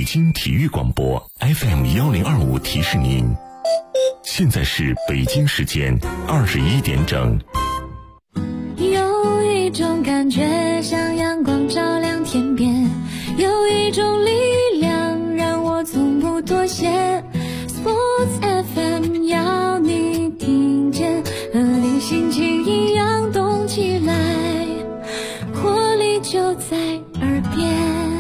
京体育广播 FM1025提示您，现在是北京时间21点整。 有一种感觉像阳光照亮天边，有一种力量让我从不妥协。Sports FM 要你听见，和你心情一样动起来，活力就在耳边。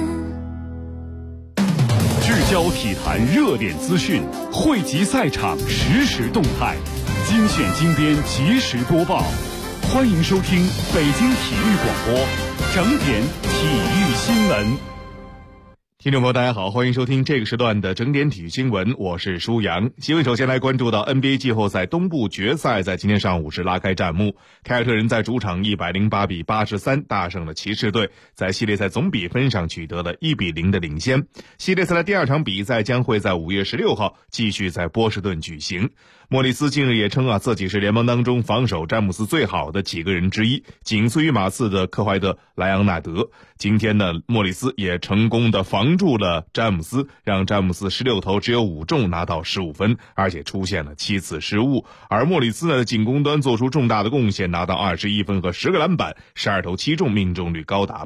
聚焦体坛热点资讯，汇集赛场实时动态，精选精编及时播报。欢迎收听北京体育广播整点体育新闻。听众朋友大家好，欢迎收听这个时段的整点体育新闻，我是舒阳。新闻首先来关注到 NBA 季后赛东部决赛在今天上午是拉开战幕，凯尔特人在主场108比83大胜了骑士队，在系列赛总比分上取得了1比0的领先。系列赛的第二场比赛将会在5月16号继续在波士顿举行。莫里斯近日也称自己是联盟当中防守詹姆斯最好的几个人之一，仅次于马刺的科怀特·莱昂纳德。今天呢，莫里斯也成功的防住了詹姆斯，让詹姆斯16投只有5中拿到15分，而且出现了7次失误。而莫里斯呢，进攻端做出重大的贡献，拿到21分和10个篮板，12投7中，命中率高达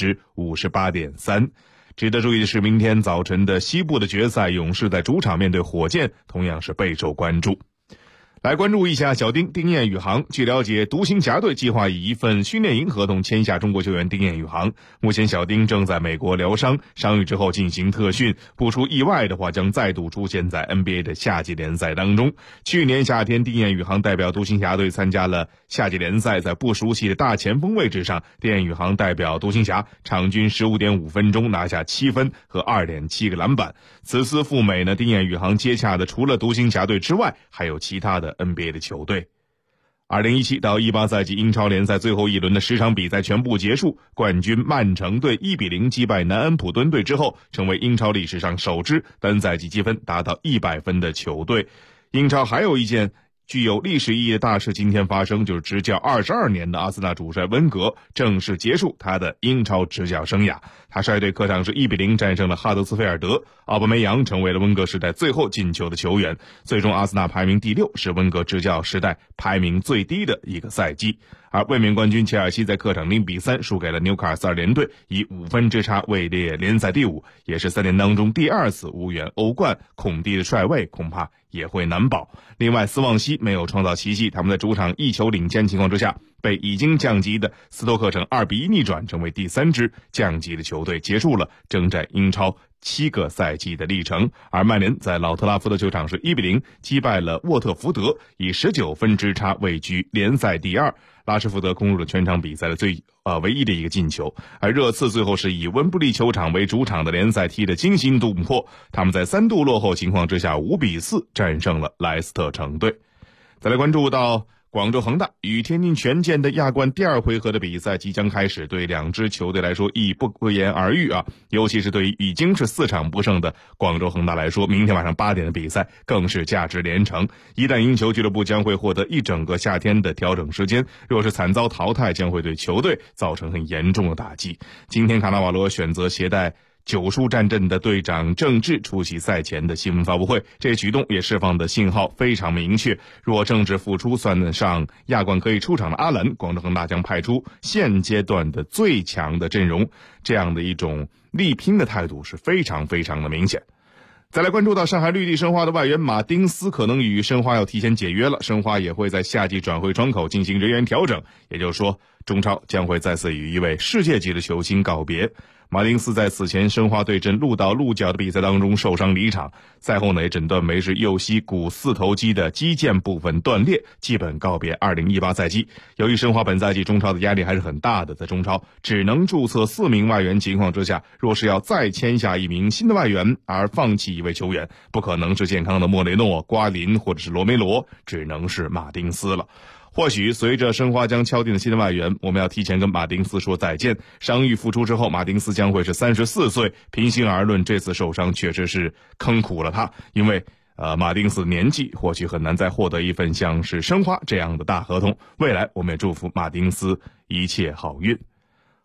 58.3%。值得注意的是，明天早晨的西部的决赛，勇士在主场面对火箭，同样是备受关注。来关注一下小丁彦雨航。据了解，独行侠队计划以一份训练营合同签下中国球员丁彦雨航。目前小丁正在美国疗伤，伤愈之后进行特训，不出意外的话将再度出现在 NBA 的夏季联赛当中。去年夏天，丁彦雨航代表独行侠队参加了夏季联赛，在不熟悉的大前锋位置上，丁彦雨航代表独行侠场均 15.5 分钟拿下7分和 2.7 个篮板。此次赴美呢，丁彦雨航接洽的除了独行侠队之外，还有其他的NBA 的球队。2017到18赛季英超联赛最后一轮的10场比赛全部结束，冠军曼城队1比0击败南安普敦队之后，成为英超历史上首支单赛季积分达到100分的球队。英超还有一件具有历史意义的大事今天发生，就是执教22年的阿森纳主帅温格正式结束他的英超执教生涯。他率队客场是1比0战胜了哈德斯菲尔德，奥巴梅扬成为了温格时代最后进球的球员。最终阿森纳排名第6，是温格执教时代排名最低的一个赛季。而卫冕冠军切尔西在客场0比3输给了纽卡斯尔联队，以5分之差位列联赛第5，也是3年当中第2次无缘欧冠，孔蒂的帅位恐怕也会难保。另外斯旺西没有创造奇迹，他们在主场1球领先情况之下，被已经降级的斯托克城2比1逆转，成为第3支降级的球队，结束了征战英超7个赛季的历程。而曼联在老特拉福德球场是1比0击败了沃特福德，以19分之差位居联赛第2。拉什福德攻入了全场比赛的唯一的一个进球，而热刺最后是以温布利球场为主场的联赛踢得惊心动魄，他们在3度落后情况之下5比4战胜了莱斯特城队。再来关注到广州恒大与天津权健的亚冠第2回合的比赛即将开始，对两支球队来说亦不言而喻尤其是对于已经是4场不胜的广州恒大来说，明天晚上8点的比赛更是价值连城。一旦赢球，俱乐部将会获得一整个夏天的调整时间，若是惨遭淘汰，将会对球队造成很严重的打击。今天卡纳瓦罗选择携带9输战阵的队长郑智出席赛前的新闻发布会，这举动也释放的信号非常明确。若郑智复出，算上亚冠可以出场的阿兰，广州恒大将派出现阶段的最强的阵容，这样的一种力拼的态度是非常非常的明显。再来关注到上海绿地申花的外援马丁斯可能与申花要提前解约了，申花也会在夏季转会窗口进行人员调整，也就是说中超将会再次与一位世界级的球星告别。马丁斯在此前申花对阵鹿岛鹿角的比赛当中受伤离场，赛后呢也诊断为是右膝股四头肌的肌腱部分断裂，基本告别2018赛季。由于申花本赛季中超的压力还是很大的，在中超只能注册4名外援情况之下，若是要再签下一名新的外援而放弃一位球员，不可能是健康的莫雷诺、瓜林或者是罗梅罗，只能是马丁斯了。或许随着申花将敲定的新的外援，我们要提前跟马丁斯说再见。伤愈复出之后，马丁斯将会是34岁。平心而论，这次受伤确实是坑苦了他，因为马丁斯年纪或许很难再获得一份像是申花这样的大合同。未来我们也祝福马丁斯一切好运。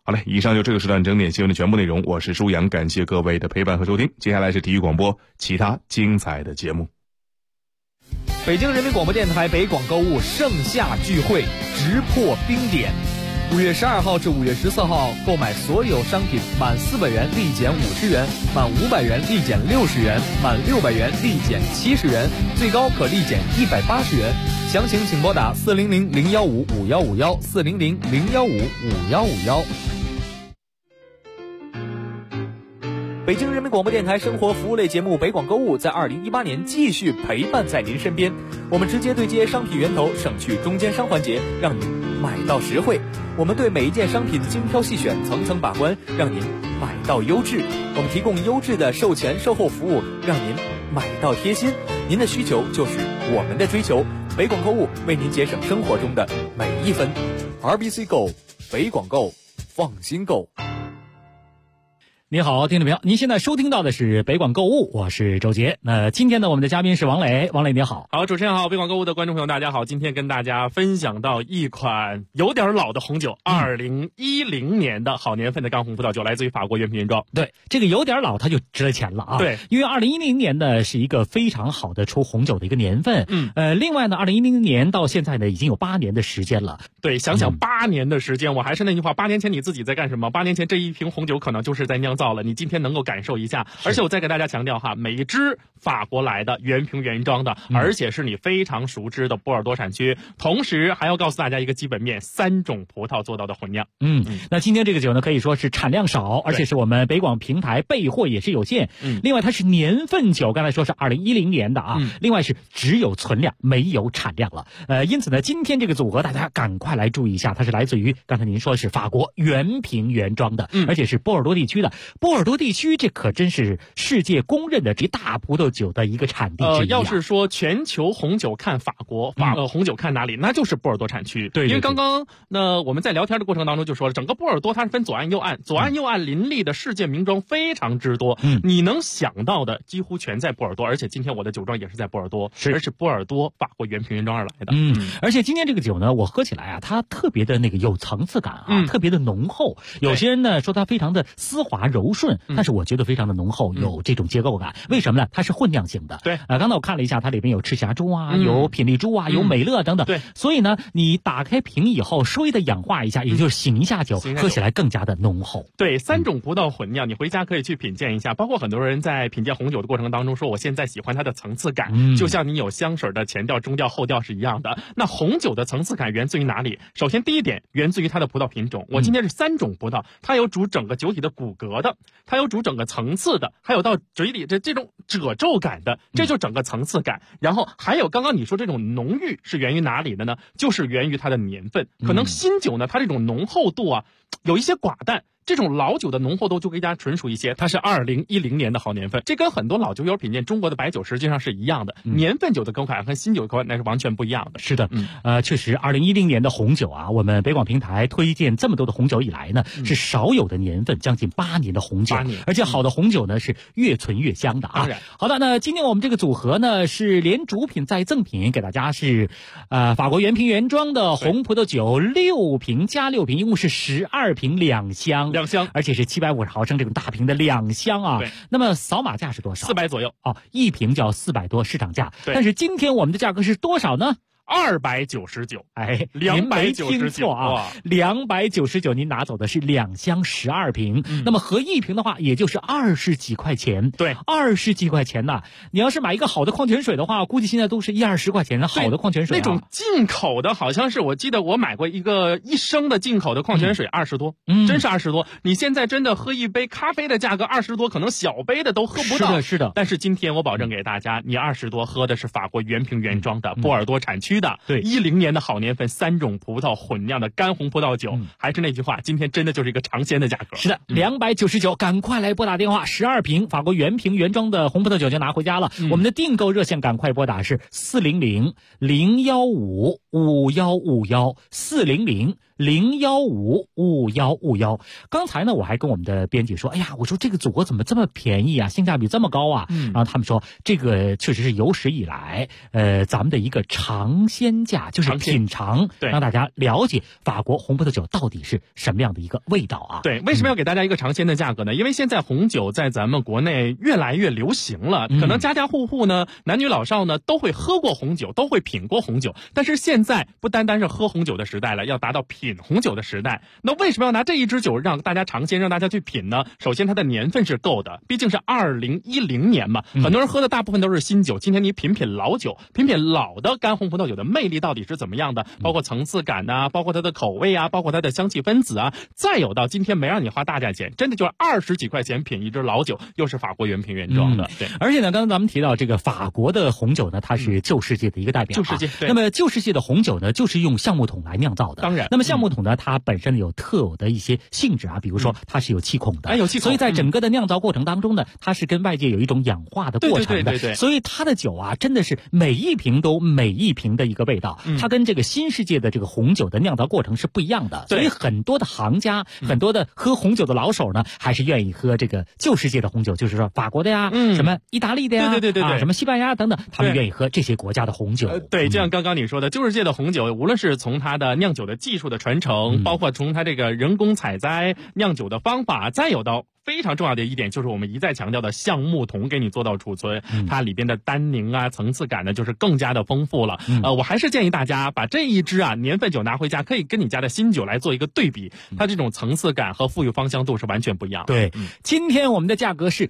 好嘞，以上就这个时段整点新闻的全部内容，我是舒阳，感谢各位的陪伴和收听。接下来是体育广播其他精彩的节目。 北京人民广播电台北广购物盛夏聚会直破冰点，5月12号至5月14号，购买所有商品满400元立减50元，满500元立减60元，满600元立减70元，最高可立减180元。详情请拨打400-015-5151，400-015-5151。北京人民广播电台生活服务类节目北广购物在2018年继续陪伴在您身边，我们直接对接商品源头，省去中间商环节，让您买到实惠。我们对每一件商品精挑细选，层层把关，让您买到优质。我们提供优质的售前售后服务，让您买到贴心。您的需求就是我们的追求，北广购物为您节省生活中的每一分。RBC Go， 北广购，放心购。 你好，听众朋友，您现在收听到的是北广购物，我是周杰。那今天呢，我们的嘉宾是王磊。王磊你好。 好，主持人好，北广购物的观众朋友大家好。今天跟大家分享到一款有点老的红酒，2010年的好年份的干红葡萄酒，来自于法国原瓶原装。 对，这个有点老，它就值了钱了啊。 对， 因为2010年呢是一个非常好的出红酒的一个年份。另外呢，2010年到现在呢已经有8年的时间了。 对，想想8年的时间，我还是那句话，8年前你自己在干什么？8年前这一瓶红酒可能就是在酿造了，你今天能够感受一下。而且我再给大家强调哈，每一支法国来的原瓶原装的，而且是你非常熟知的波尔多产区，同时还要告诉大家一个基本面，3种葡萄做到的混酿。 那今天这个酒呢可以说是产量少，而且是我们北广平台备货也是有限。另外它是年份酒，刚才说是2010年的啊。另外是只有存量没有产量了。因此呢，今天这个组合大家赶快来注意一下，它是来自于刚才您说的是法国原瓶原装的，而且是波尔多地区的。波尔多地区这可真是世界公认的这大葡萄酒的一个产地之一要是说全球红酒看法国，红酒看哪里，那就是波尔多产区。 对， 因为刚刚我们在聊天的过程当中就说了，整个波尔多它是分左岸右岸，左岸右岸林立的世界名庄非常之多，你能想到的几乎全在波尔多，而且今天我的酒庄也是在波尔多，而是波尔多法国原瓶原装而来的。 而且今天这个酒呢，我喝起来啊，它特别的那个有层次感啊，特别的浓厚。有些人呢说它非常的丝滑柔顺，但是我觉得非常的浓厚，有这种结构感。为什么呢？它是混酿型的。 对， 刚才我看了一下，它里边有赤霞珠啊，有品丽珠啊，有美乐等等。 对， 所以呢，你打开瓶以后，稍微的氧化一下，也就是醒一下酒，喝起来更加的浓厚。 对，3种葡萄混酿，你回家可以去品鉴一下。包括很多人在品鉴红酒的过程当中说，我现在喜欢它的层次感，就像你有香水的前调、中调、后调是一样的。那红酒的层次感源自于哪里？首先第一点，源自于它的葡萄品种。我今天是3种葡萄，它有主整个酒体的骨骼的，它有主整个层次的，还有到嘴里这种褶皱感的，这就整个层次感。然后还有刚刚你说这种浓郁是源于哪里的呢？就是源于它的年份。可能新酒呢，它这种浓厚度啊有一些寡淡，这种老酒的浓厚度就更加纯熟一些，它是2010年的好年份。这跟很多老酒友品鉴中国的白酒实际上是一样的，年份酒的口感和新酒的口感那是完全不一样的。 是的，确实2010年的红酒啊，我们北广平台推荐这么多的红酒以来呢，是少有的年份，将近8年的红酒，而且好的红酒呢是越存越香的啊。 当然， 好的，那今天我们这个组合呢是连主品再赠品，给大家是法国原瓶原装的红葡萄酒6瓶加6瓶，一共是12瓶2箱，而且是750毫升这种大瓶的2箱啊。 对， 那么扫码价是多少 ？400左右哦，一瓶就要400多市场价。但是今天我们的价格是多少呢 ？299， 哎 ，299 啊，299，您拿走的是2箱12瓶，那么合一瓶的话，也就是20几块钱。 对 ，20几块钱呐！你要是买一个好的矿泉水的话，估计现在都是10-20块钱的好的矿泉水。 那种进口的，好像是我记得我买过一个1升的进口的矿泉水，20多，真是20多。你现在真的喝一杯咖啡的价格20多，可能小杯的都喝不到。 是的。 但是今天我保证给大家，你20多喝的是法国原瓶原装的波尔多产区的， 对 ，10年的好年份，3种葡萄混酿的干红葡萄酒。还是那句话，今天真的就是一个尝鲜的价格。 是的，299，赶快来拨打电话，12瓶法国原瓶原装的红葡萄酒就拿回家了。我们的订购热线赶快拨打是400-015-5151，400 0155151。刚才呢，我还跟我们的编辑说，哎呀，我说这个组合怎么这么便宜啊，性价比这么高啊？然后他们说，这个确实是有史以来，咱们的一个尝鲜价，就是品尝，让大家了解法国红葡萄酒到底是什么样的一个味道啊？ 对，为什么要给大家一个尝鲜的价格呢？因为现在红酒在咱们国内越来越流行了，可能家家户户呢，男女老少呢都会喝过红酒，都会品过红酒。但是现在不单单是喝红酒的时代了，要达到品红酒的时代。那为什么要拿这一支酒让大家尝鲜，让大家去品呢？首先它的年份是够的，毕竟是2010年嘛，很多人喝的大部分都是新酒。今天你品品老酒，品品老的干红葡萄酒的魅力到底是怎么样的？包括层次感啊，包括它的口味啊，包括它的香气分子啊。再有到今天没让你花大价钱，真的就是20几块钱品一支老酒，又是法国原瓶原装的。对， 而且呢，刚刚咱们提到这个法国的红酒呢，它是旧世界的一个代表。 旧世界，对。 那么旧世界的红酒呢，就是用橡木桶来酿造的。 当然， 那么橡木桶呢，它本身有特有的一些性质啊，比如说它是有气孔的， 有气孔， 所以在整个的酿造过程当中呢，它是跟外界有一种氧化的过程的。 对。 所以它的酒啊，真的是每一瓶都每一瓶的一个味道，它跟这个新世界的这个红酒的酿造过程是不一样的。所以很多的行家，很多的喝红酒的老手呢，还是愿意喝这个旧世界的红酒，就是说法国的呀，什么意大利的呀， 对， 什么西班牙等等，他们愿意喝这些国家的红酒。 对，就像刚刚你说的，旧世界的红酒，无论是从它的酿酒的技术的传承，包括从它这个人工采摘酿酒的方法，再有到非常重要的一点，就是我们一再强调的橡木桶给你做到储存，它里边的单宁啊、层次感呢，就是更加的丰富了。我还是建议大家把这一支年份酒拿回家，可以跟你家的新酒来做一个对比，它这种层次感和富有芳香度是完全不一样的。 对，今天我们的价格是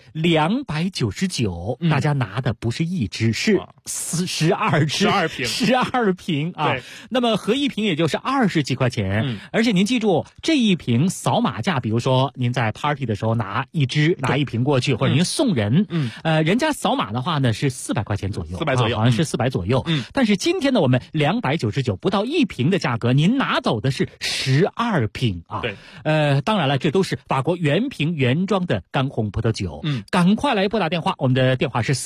299，大家拿的不是一支，是12支，12瓶啊。 对， 那么合一瓶也就是20几块钱，而且您记住，这一瓶扫码价，比如说您在 party 的时候拿一支拿一瓶过去，或者您送人，人家扫码的话呢是400块钱左右 ，400左右， 好像是400左右。但是今天呢，我们299不到一瓶的价格，您拿走的是12瓶啊。 对， 当然了，这都是法国原瓶原装的干红葡萄酒。赶快来拨打电话，我们的电话是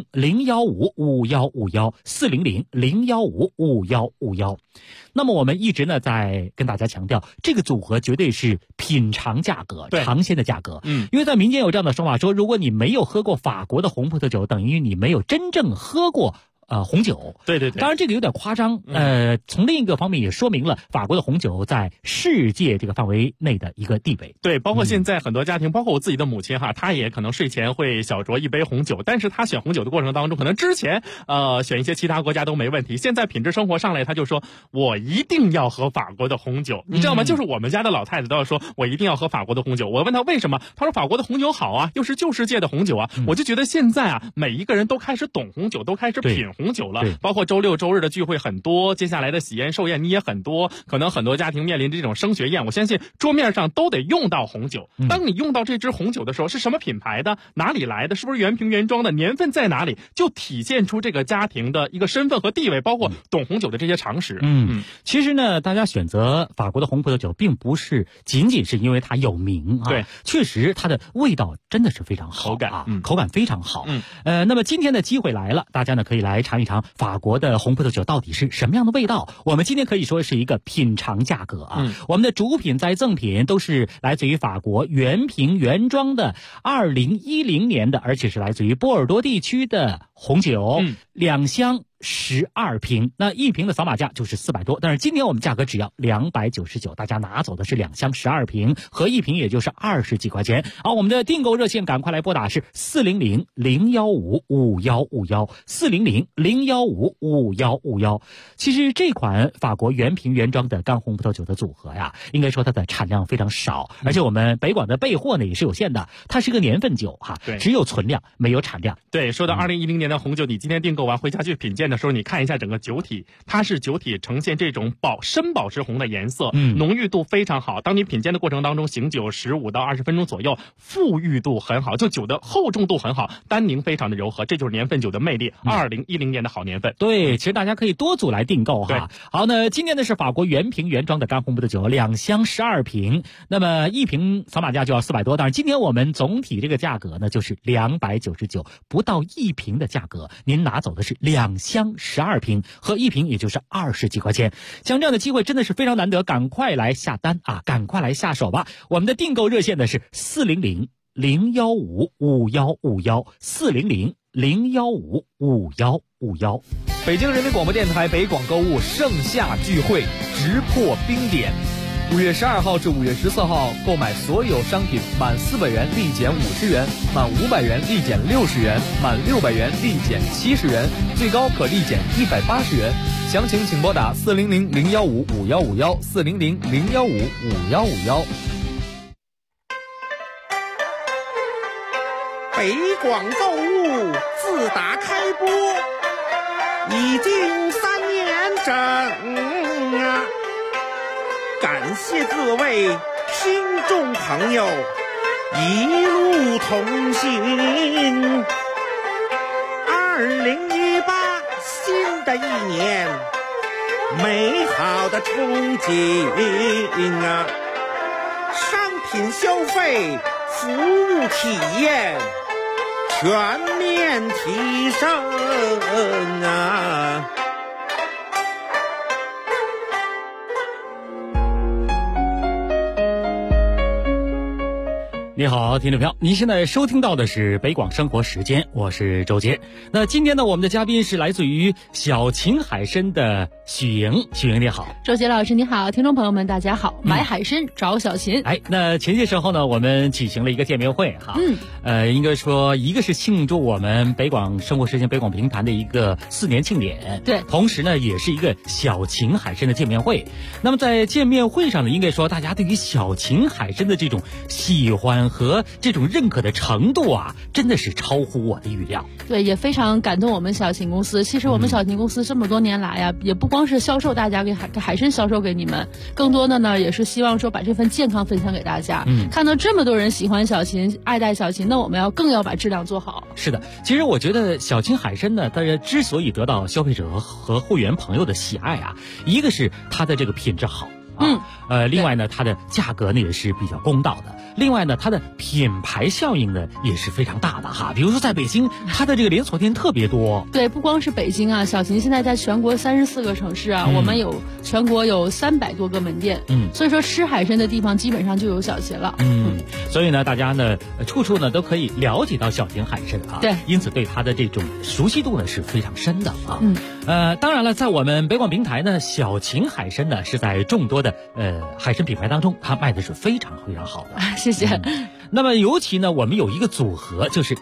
400-015-5151，400-015-5151。那么我们一直呢在跟大家强调，这个组合绝对是品尝价格，尝鲜的价格。因为在民间有这样的说法，说如果你没有喝过法国的红葡萄酒，等于你没有真正喝过红酒。 对， 当然这个有点夸张。从另一个方面也说明了法国的红酒在世界这个范围内的一个地位。 对，包括现在很多家庭，包括我自己的母亲她也可能睡前会小酌一杯红酒，但是她选红酒的过程当中，可能之前选一些其他国家都没问题，现在品质生活上来，她就说我一定要喝法国的红酒，你知道吗？就是我们家的老太太都要说我一定要喝法国的红酒。我问她为什么，她说法国的红酒好啊，又是旧世界的红酒啊。我就觉得现在每一个人都开始懂红酒，都开始品红酒了。包括周六周日的聚会很多，接下来的喜宴寿宴你也很多，可能很多家庭面临这种升学宴，我相信桌面上都得用到红酒。当你用到这支红酒的时候，是什么品牌的，哪里来的，是不是原瓶原装的，年份在哪里，就体现出这个家庭的一个身份和地位，包括懂红酒的这些常识。 其实呢，大家选择法国的红葡萄酒并不是仅仅是因为它有名啊， 对， 确实它的味道真的是非常好，口感非常好。那么今天的机会来了，大家呢可以来尝一尝法国的红葡萄酒到底是什么样的味道。我们今天可以说是一个品尝价格啊。我们的主品在赠品都是来自于法国原瓶原装的2010年的，而且是来自于波尔多地区的红酒，2箱12瓶，那一瓶的扫码价就是400多，但是今天我们价格只要299，大家拿走的是2箱12瓶，合一瓶也就是20几块钱。好，我们的订购热线赶快来拨打是400-015-5151，400-015-5151。其实这款法国原瓶原装的干红葡萄酒的组合呀，应该说它的产量非常少，而且我们北广的备货呢也是有限的，它是个年份酒只有存量没有产量。 对，说到2010年的红酒，你今天订购完回家去品鉴的时候，你看一下整个酒体，它是酒体呈现这种深宝石红的颜色，浓郁度非常好。当你品鉴的过程当中，醒酒15到20分钟左右，馥郁度很好，就酒的厚重度很好，单宁非常的柔和，这就是年份酒的魅力。2010年的好年份。 对，其实大家可以多组来订购哈。好，那今天呢是法国原瓶原装的干红葡萄酒，2箱12瓶，那么一瓶扫码价就要400多，但是今天我们总体这个价格呢就是299，不到一瓶的价格，您拿走的是2箱箱12瓶，和1瓶也就是20几块钱。像这样的机会真的是非常难得，赶快来下单啊，赶快来下手吧。我们的订购热线呢是400-015-5151，400-015-5151。 北京人民广播电台北广购物盛夏聚会直破冰点，5月12号至5月14号，购买所有商品满400元立减50元，满500元立减60元，满600元立减70元，最高可立减180元。详情请拨打400-015-5151，400-015-5151。 北广购物自打开播已经3年整啊，感谢各位听众朋友一路同行。2018新的一年，美好的憧憬啊，商品消费，服务体验全面提升啊！ 你好，听众朋友，您现在收听到的是北广生活时间，我是周杰。那今天呢，我们的嘉宾是来自于小秦海参的许莹。许莹你好。 周杰老师你好，听众朋友们大家好。买海参找小秦。 那前些时候呢，我们举行了一个见面会哈。应该说一个是庆祝我们北广生活时间北广评弹的一个4年庆典， 对， 同时呢也是一个小秦海参的见面会。那么在见面会上呢，应该说大家对于小秦海参的这种喜欢和这种认可的程度啊，真的是超乎我的预料。 对，也非常感动我们小秦公司。其实我们小秦公司这么多年来呀，也不光是销售大家给海参销售给你们，更多的呢也是希望说把这份健康分享给大家。看到这么多人喜欢小秦，爱戴小秦，那我们更要把质量做好。 是的，其实我觉得小秦海参呢，大家之所以得到消费者和会员朋友的喜爱啊，一个是它的这个品质好。另外呢，它的价格呢也是比较公道的。另外呢，它的品牌效应呢也是非常大的哈。比如说在北京，它的这个连锁店特别多。 对，不光是北京啊，小秦现在在全国34个城市啊，我们全国有300多个门店。所以说吃海参的地方基本上就有小秦了。 所以呢，大家呢处处呢都可以了解到小秦海参啊。 对， 因此对它的这种熟悉度呢是非常深的啊。当然了，在我们北广平台呢，小秦海参呢是在众多的海参品牌当中，它卖的是非常非常好的。 谢谢。 那么尤其呢，我们有一个组合，就是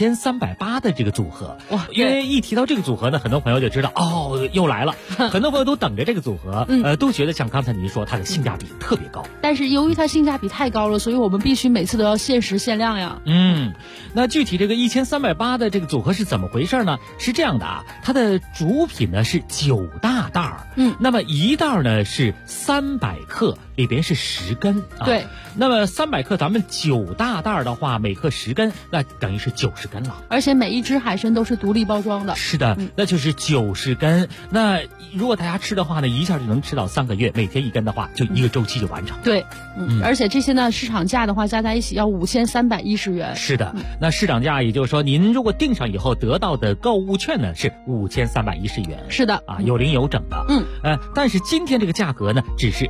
1380的这个组合。哇，因为一提到这个组合呢，很多朋友就知道哦，又来了。很多朋友都等着这个组合，都觉得像刚才您说，它的性价比特别高。 但是由于它性价比太高了，所以我们必须每次都要限时限量呀。 那具体这个1380的这个组合是怎么回事呢？是这样的啊，它的主品呢是9大袋儿。那么一袋呢是300克，里边是10根啊。 对。 那么300克，咱们9大袋的话，每克10根，那等于是90根了。 而且每一只海参都是独立包装的。 是的，那就是90根。那如果大家吃的话呢，一下就能吃到3个月，每天1根的话，就一个周期就完成。 对，而且这些呢，市场价的话加在一起要5310元。 是的，那市场价也就是说，您如果订上以后得到的购物券呢是5310元。 是的啊，有零有整的。但是今天这个价格呢，只是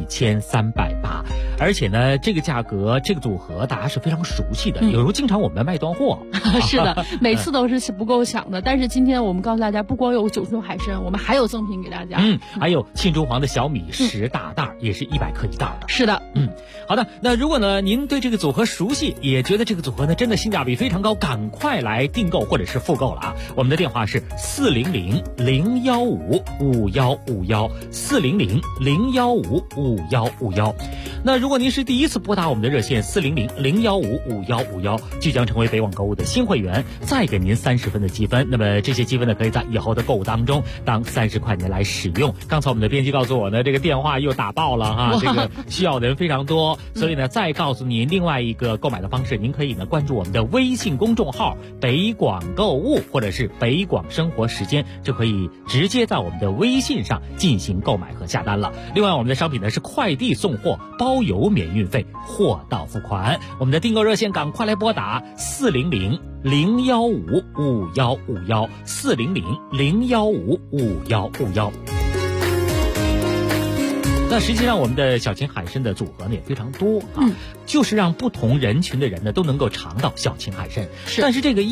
1380，而且呢，这个价格这个组合大家是非常熟悉的，有时候经常我们卖断货。 是的，每次都是不够抢的。但是今天我们告诉大家，不光有9种海参，我们还有赠品给大家。 还有庆州黄的小米10大袋，也是100克一袋的。 是的， 好的。那如果呢您对这个组合熟悉，也觉得这个组合呢真的性价比非常高，赶快来订购或者是复购了啊！我们的电话是400-015-5151，400-015-5151。那如果您是第一次拨打我们的热线400-015-5151，即将成为北网购物的新会员，再给您30分的积分。那么这些积分呢，可以在以后的购物当中当30块钱来使用。刚才我们的编辑告诉我呢，这个电话又打爆了哈，这个需要的人非常多，所以呢，再告诉您另外一个购买的方式，您可以呢关注我们的微信公众号北广购物或者是北广生活时间，就可以直接在我们的微信上进行购买和下单了。另外，我们的商品呢是快递送货，包邮免运费，货到付款。我们的订购热线赶快来拨打 ，400-015-5151，400-015-5151。那实际上我们的小秦海参的组合呢也非常多啊，就是让不同人群的人呢都能够尝到小秦海参。但是这个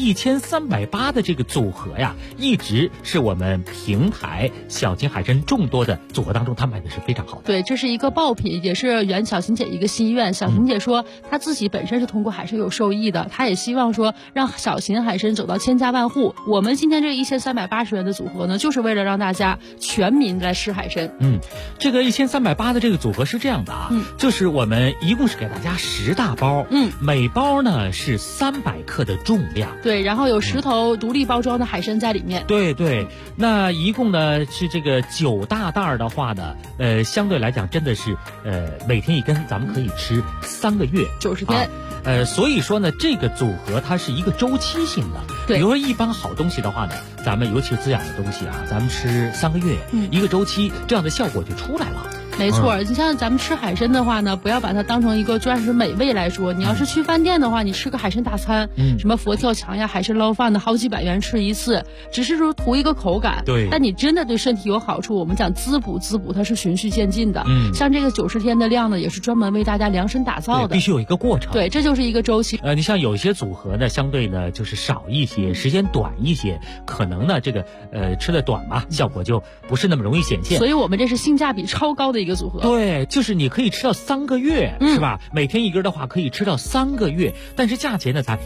1380的这个组合呀，一直是我们平台小秦海参众多的组合当中，它卖的是非常好的。 对，这是一个爆品，也是圆小秦姐一个心愿。小秦姐说，她自己本身是通过海参有受益的，她也希望说让小秦海参走到千家万户。我们今天这个1380元的组合呢，就是为了让大家全民来吃海参。 这个1380的这个组合是这样的啊，就是我们一共是给大家10大包，每包呢是300克的重量， 对，然后有10头独立包装的海参在里面， 对对，那一共呢是这个9大袋的话呢，相对来讲真的是每天一根，咱们可以吃3个月 90天。 所以说呢，这个组合它是一个周期性的。 对， 比如说一般好东西的话呢，咱们尤其滋养的东西啊，咱们吃3个月，一个周期，这样的效果就出来了。 没错，你像咱们吃海参的话呢，不要把它当成一个专属美味来说。你要是去饭店的话，你吃个海参大餐，什么佛跳墙呀、海参捞饭的，好几百元吃一次，只是说图一个口感。 对， 但你真的对身体有好处，我们讲滋补，它是循序渐进的。像这个90天的量呢，也是专门为大家量身打造的， 必须有一个过程。 对，这就是一个周期。 你像有些组合呢，相对呢就是少一些，时间短一些，可能呢这个吃的短嘛，效果就不是那么容易显现。 所以我们这是性价比超高的一个组合。 对，就是你可以吃到3个月，是吧？每天一根的话可以吃到3个月，但是价钱呢才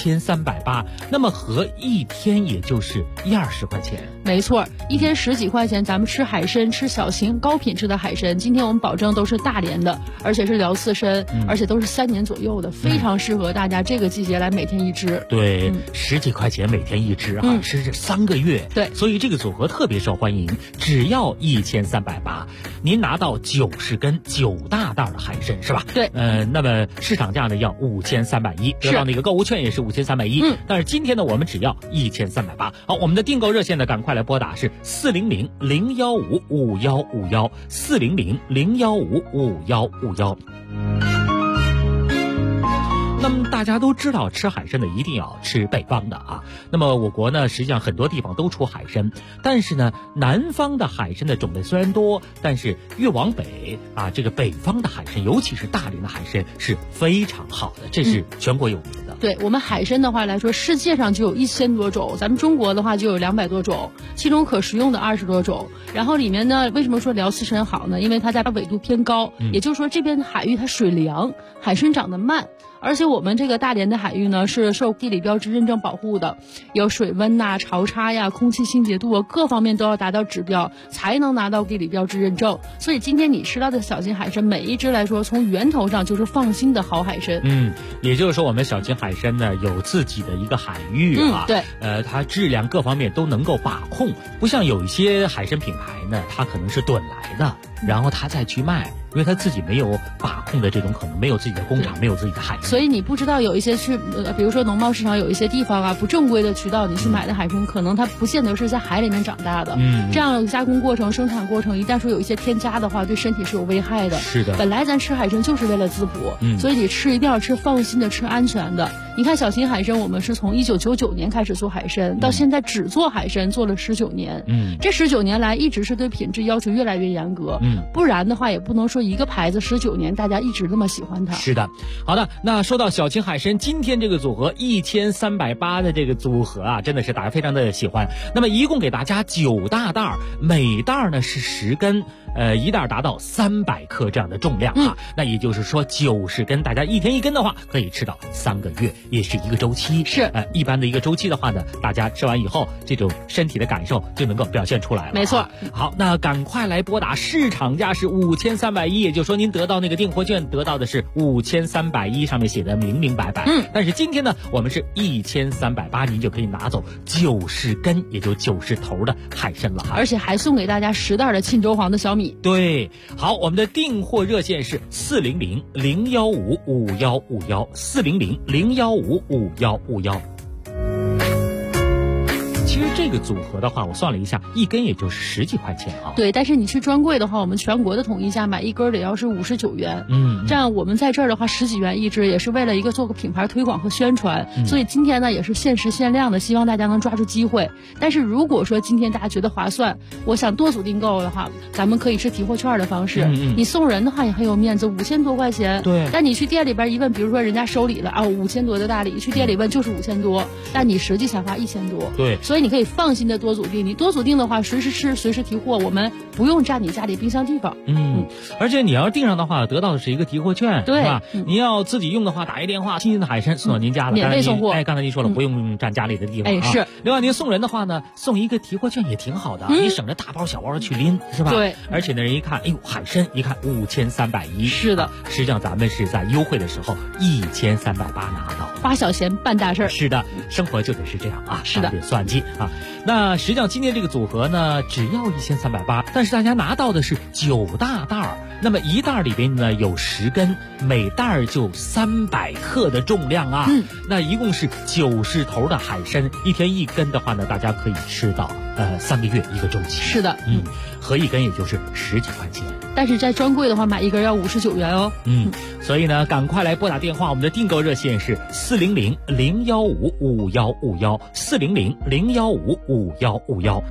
1380，那么合一天也就是120块钱。 没错，一天10几块钱，咱们吃海参，吃小秦高品质的海参。今天我们保证都是大连的，而且是辽刺参，而且都是3年左右的，非常适合大家这个季节来每天一只。 对，10几块钱每天一只啊，吃这3个月。 对， 所以这个组合特别受欢迎，只要1380，您拿到90根9大袋的海参是吧？ 对， 那么市场价呢要5310，得到那个购物券也是5310。但是今天呢，我们只要1380。好，我们的订购热线呢，赶快来拨打是400-015-5151，400-015-5151。那么大家都知道，吃海参的一定要吃北方的啊。那么我国呢，实际上很多地方都出海参，但是呢，南方的海参的种类虽然多，但是越往北啊，这个北方的海参，尤其是大连的海参是非常好的，这是全国有名的。 对我们海参的话来说，世界上就有1000多种，咱们中国的话就有200多种，其中可食用的20多种。然后里面呢，为什么说辽刺参好呢？因为它在纬度偏高，也就是说这边的海域它水凉，海参长得慢。而且我们这个大连的海域呢，是受地理标志认证保护的，有水温呐、潮差呀、空气清洁度啊，各方面都要达到指标，才能拿到地理标志认证。所以今天你吃到的小秦海参，每一只来说，从源头上就是放心的好海参。 也就是说，我们小秦海参呢有自己的一个海域啊， 对， 它质量各方面都能够把控，不像有一些海参品牌呢，它可能是趸来的，然后它再去卖。因为他自己没有把控的这种可能，没有自己的工厂，没有自己的海域， 所以你不知道有一些去，比如说农贸市场有一些地方啊，不正规的渠道你去买的海参，可能它不见得是在海里面长大的。这样加工过程、生产过程，一旦说有一些添加的话，对身体是有危害的。 是的， 本来咱吃海参就是为了滋补，所以你吃一定要吃放心的、吃安全的。你看小秦海参，我们是从1999年开始做海参，到现在只做海参做了19年。这19年来一直是对品质要求越来越严格。不然的话也不能说一个牌子19年大家一直那么喜欢它。 是的，好的，那说到小秦海参，今天这个组合1380的这个组合啊，真的是大家非常的喜欢。那么一共给大家9大袋，每袋呢是10根。一袋达到300克这样的重量啊，那也就是说90根，大家一天一根的话，可以吃到3个月，也是一个周期。 是， 一般的一个周期的话呢，大家吃完以后，这种身体的感受就能够表现出来了。 没错。 好，那赶快来拨打，市场价是5310，也就是说您得到那个订货券得到的是5310，上面写的明明白白。但是今天呢，我们是1380，您就可以拿走90根，也就90头的海参了， 而且还送给大家10袋的沁州黄的小米。 对，好，我们的订货热线是400-015-5151，400-015-5151。 其实这个组合的话，我算了一下，一根也就10几块钱啊。 对，但是你去专柜的话，我们全国的统一价买一根得要是59元。这样我们在这儿的话10几元一支，也是为了一个做个品牌推广和宣传。所以今天呢也是限时限量的，希望大家能抓住机会。但是如果说今天大家觉得划算，我想多组订购的话，咱们可以是提货券的方式。你送人的话也很有面子，5000多块钱。 对。 但你去店里边一问，比如说人家收礼了啊，5000多的大礼，去店里问就是5000多，但你实际才花1000多。 对。 所以你可以放心的多组订，你多组订的话，随时吃随时提货，我们不用占你家里冰箱地方。 而且你要订上的话，得到的是一个提货券， 对， 是吧？你要自己用的话，打一电话，新鲜的海参送到您家了， 免费送货。 刚才您说了，不用占家里的地方。 是。 另外您送人的话呢，送一个提货券也挺好的，你省着大包小包的去拎，是吧？ 对。 而且呢，人一看，哎呦，海参一看5310， 是的。 实际上咱们是在优惠的时候1380拿到， 花小钱办大事儿。 是的，生活就得是这样啊， 是的， 得算计啊。那实际上今天这个组合呢，只要1380，但是大家拿到的是9大袋儿，那么一袋里边呢有10根，每袋就300克的重量啊。那一共是90头的海参，一天1根的话呢，大家可以吃到3个月一个周期。 是的， 合一根也就是10几块钱。 但是在专柜的话，买一根要59元哦。 所以呢，赶快来拨打电话，我们的订购热线是400-015-5151，400-015-5151。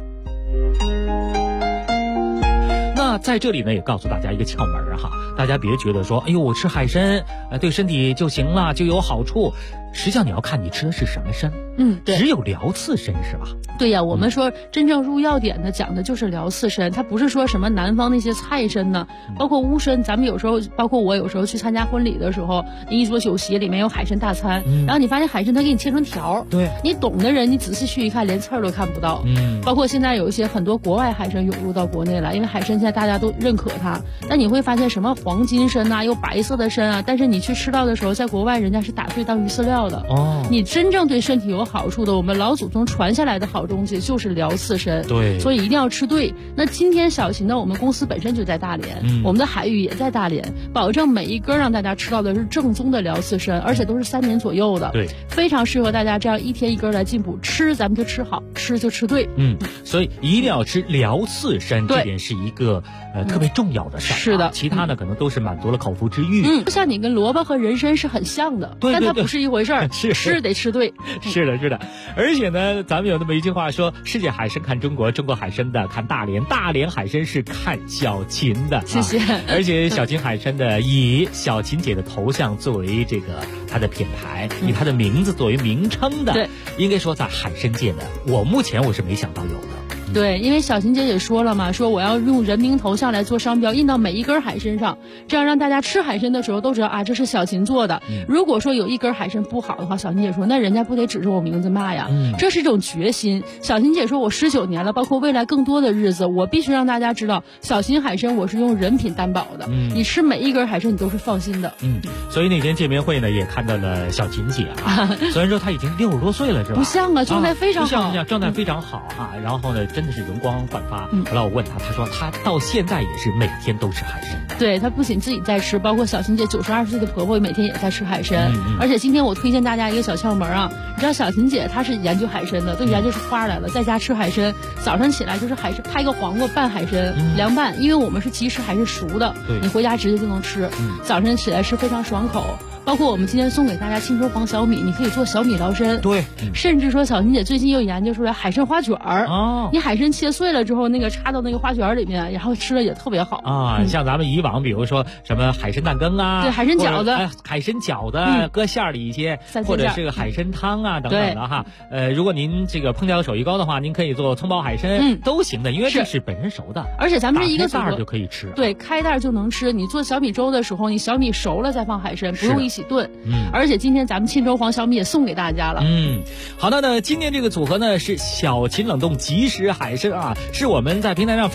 那在这里呢，也告诉大家一个窍门哈，大家别觉得说，哎呦，我吃海参，对身体就行了，就有好处。实际上你要看你吃的是什么参， 对， 只有辽刺参是吧？ 对呀，我们说真正入药典的讲的就是辽刺参，它不是说什么南方那些菜参呢，包括乌参，咱们有时候，包括我有时候去参加婚礼的时候，一桌酒席里面有海参大餐，然后你发现海参它给你切成条， 对， 你懂的人你仔细去一看，连刺儿都看不到。包括现在有一些很多国外海参涌入到国内来，因为海参现在大家都认可它，但你会发现什么黄金参啊，有白色的参啊，但是你去吃到的时候，在国外人家是打碎当鱼饲料的。你真正对身体有好处的，我们老祖宗传下来的好东西就是辽刺参。 对， 所以一定要吃对。那今天小秦呢，我们公司本身就在大连，我们的海域也在大连，保证每一根让大家吃到的是正宗的辽刺参，而且都是3年左右的， 对， 非常适合大家这样一天一根来进补。吃咱们就吃好，吃就吃对。 所以一定要吃辽刺参，这点是一个特别重要的事儿。 是的， 其他呢可能都是满足了口腹之欲。 像你跟萝卜和人参是很像的， 对， 但它不是一回事儿。吃得吃对。 是的，是的。而且呢，咱们有那么一句话说，世界海参看中国，中国海参的看大连，大连海参是看小秦的。 谢谢。 而且小秦海参的以小秦姐的头像作为这个它的品牌，以它的名字作为名称的， 对， 应该说在海参界呢，目前我是没想到有的。 对，因为小秦姐也说了嘛，说我要用人名头像来做商标，印到每一根海参上，这样让大家吃海参的时候都知道啊，这是小秦做的。如果说有一根海参不好的话，小秦姐说那人家不得指着我名字骂呀。这是一种决心。小秦姐说我19年了，包括未来更多的日子，我必须让大家知道，小秦海参我是用人品担保的。你吃每一根海参你都是放心的。 所以那天见面会呢，也看到了小秦姐啊，虽然说她已经60多岁了，是吧？ 不像啊，状态非常好， 不像，状态非常好啊。然后呢，真的是容光焕发。后来我问她，她说她到现在也是每天都吃海参。 对，她不仅自己在吃，包括小秦姐92岁的婆婆每天也在吃海参。而且今天我推荐大家一个小窍门啊，你知道小秦姐她是研究海参的，都研究出花来了，在家吃海参，早上起来就是海参拍个黄瓜拌海参，凉拌，因为我们是即食海参熟的，你回家直接就能吃，早上起来吃非常爽口。包括我们今天送给大家青州黄小米，你可以做小米捞参。 对， 甚至说小秦姐最近又研究出来海参花卷儿。你海参切碎了之后，那个插到那个花卷里面，然后吃了也特别好啊。像咱们以往比如说什么海参蛋羹啊， 对，海参饺子， 海参饺子搁馅儿里一些，或者是个海参汤啊等等的哈。如果您这个烹调手艺高的话，您可以做葱爆海参，都行的，因为这是本身熟的， 而且咱们是一个袋儿就可以吃。 对，开袋就能吃。你做小米粥的时候，你小米熟了再放海参，不用一起炖。而且今天咱们沁州黄小米也送给大家了。 好的呢，今天这个组合呢是小秦冷冻即食海参啊，是我们在平台上